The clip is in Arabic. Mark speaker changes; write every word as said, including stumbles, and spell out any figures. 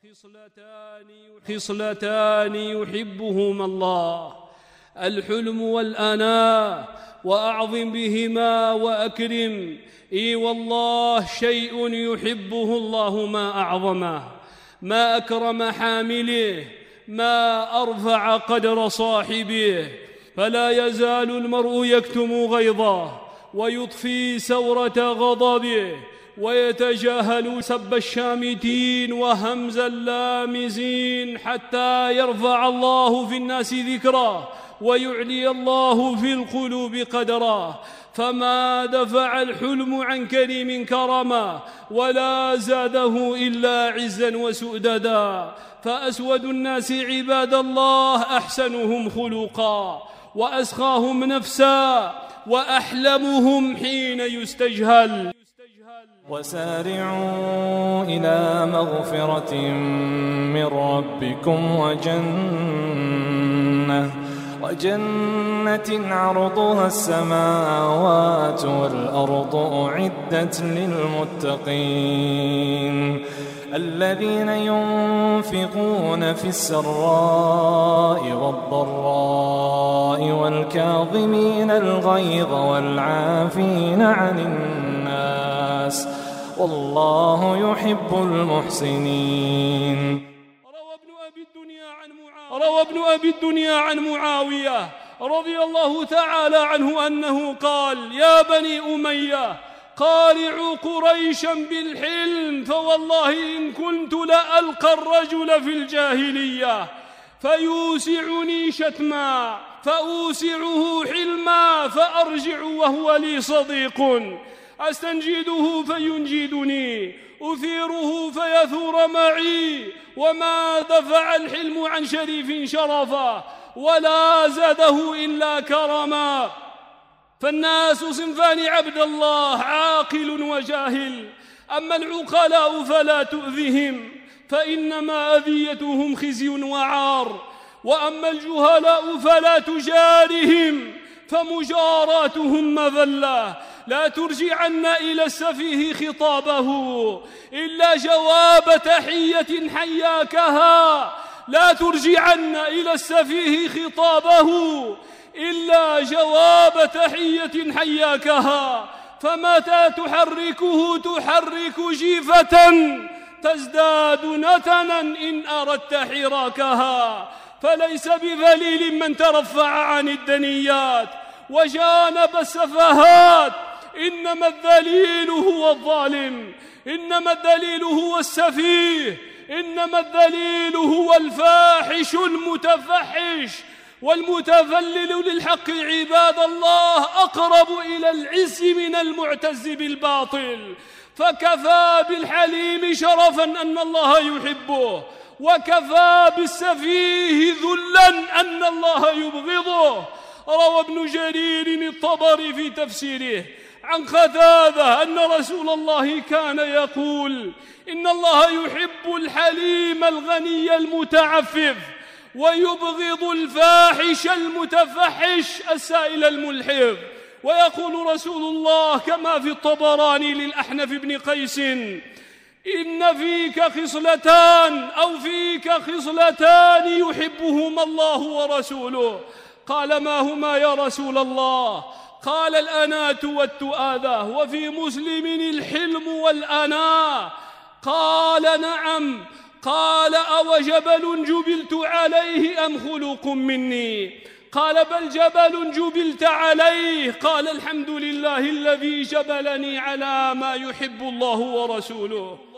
Speaker 1: خصلتان يحبهما الله: الحلم والأناة، وأعظم بهما وأكرم. إي والله شيء يحبه الله ما أعظمه، ما أكرم حامله، ما أرفع قدر صاحبه. فلا يزال المرء يكتم غيظه ويطفي سورة غضبه ويتجاهل سب الشامتين وهمز اللامزين حتى يرفع الله في الناس ذكره ويعلي الله في القلوب قدره. فما دفع الحلم عن كريم كرما ولا زاده إلا عزا وسؤددا. فأسود الناس عباد الله أحسنهم خلقا وأسخاهم نفسا وأحلمهم حين يستجهل.
Speaker 2: وسارعوا إلى مغفرة من ربكم وجنة وجنة عرضها السماوات والأرض أعدت للمتقين الذين ينفقون في السراء والضراء والكاظمين الغيظ والعافين عن الناس والله يحب المحسنين.
Speaker 1: روى ابن أبي الدنيا عن معاوية رضي الله تعالى عنه أنه قال: يا بني أمية، قارعوا قريشا بالحلم، فوالله إن كنت لألقى الرجل في الجاهلية فيوسعني شتما فأوسعه حلما فأرجع وهو لي صديق، أستنجده فينجدني، أثيره فيثور معي، وما دفع الحلم عن شريف شرفا ولا زاده إلا كرما. فالناس صنفان عبد الله: عاقل وجاهل. أما العقلاء فلا تؤذهم فإنما أذيتهم خزي وعار، وأما الجهلاء فلا تجارهم فمجاراتهم مذلة. لا ترجعن إلى السفيه خطابه إلا جواب تحية حياكها، لا ترجعن إلى السفيه خطابه إلا جواب تحية حياكها. فمتى تحركه تحرك جيفة تزداد نتنا إن أردت حراكها. فليس بذليل من ترفع عن الدنيات وجانب السفهات، إنما الذليل هو الظالم، إنما الذليل هو السفيه، إنما الذليل هو الفاحش المتفحش. والمتذلل للحق عباد الله أقرب إلى العز من المعتز بالباطل. فكفى بالحليم شرفا أن الله يحبه، وكفى بالسفيه ذلا أن الله يبغضه. روى ابن جرير الطبري في تفسيره عن قتادة أن رسول الله كان يقول: إن الله يحب الحليم الغني المتعفف ويبغض الفاحش المتفحش السائل الملحف. ويقول رسول الله كما في الطبراني للأحنف بن قيس: إن فيك خصلتان أو فيك خصلتان يحبهما الله ورسوله. قال: ما هما يا رسول الله؟ قال: الأناة والتؤاذة، وفي مسلم الحلم والأناة. قال: نعم. قال: أو جبل جبلت عليه أم خلق مني؟ قال: بل جبل جبلت عليه. قال: الحمد لله الذي جبلني على ما يحب الله ورسوله.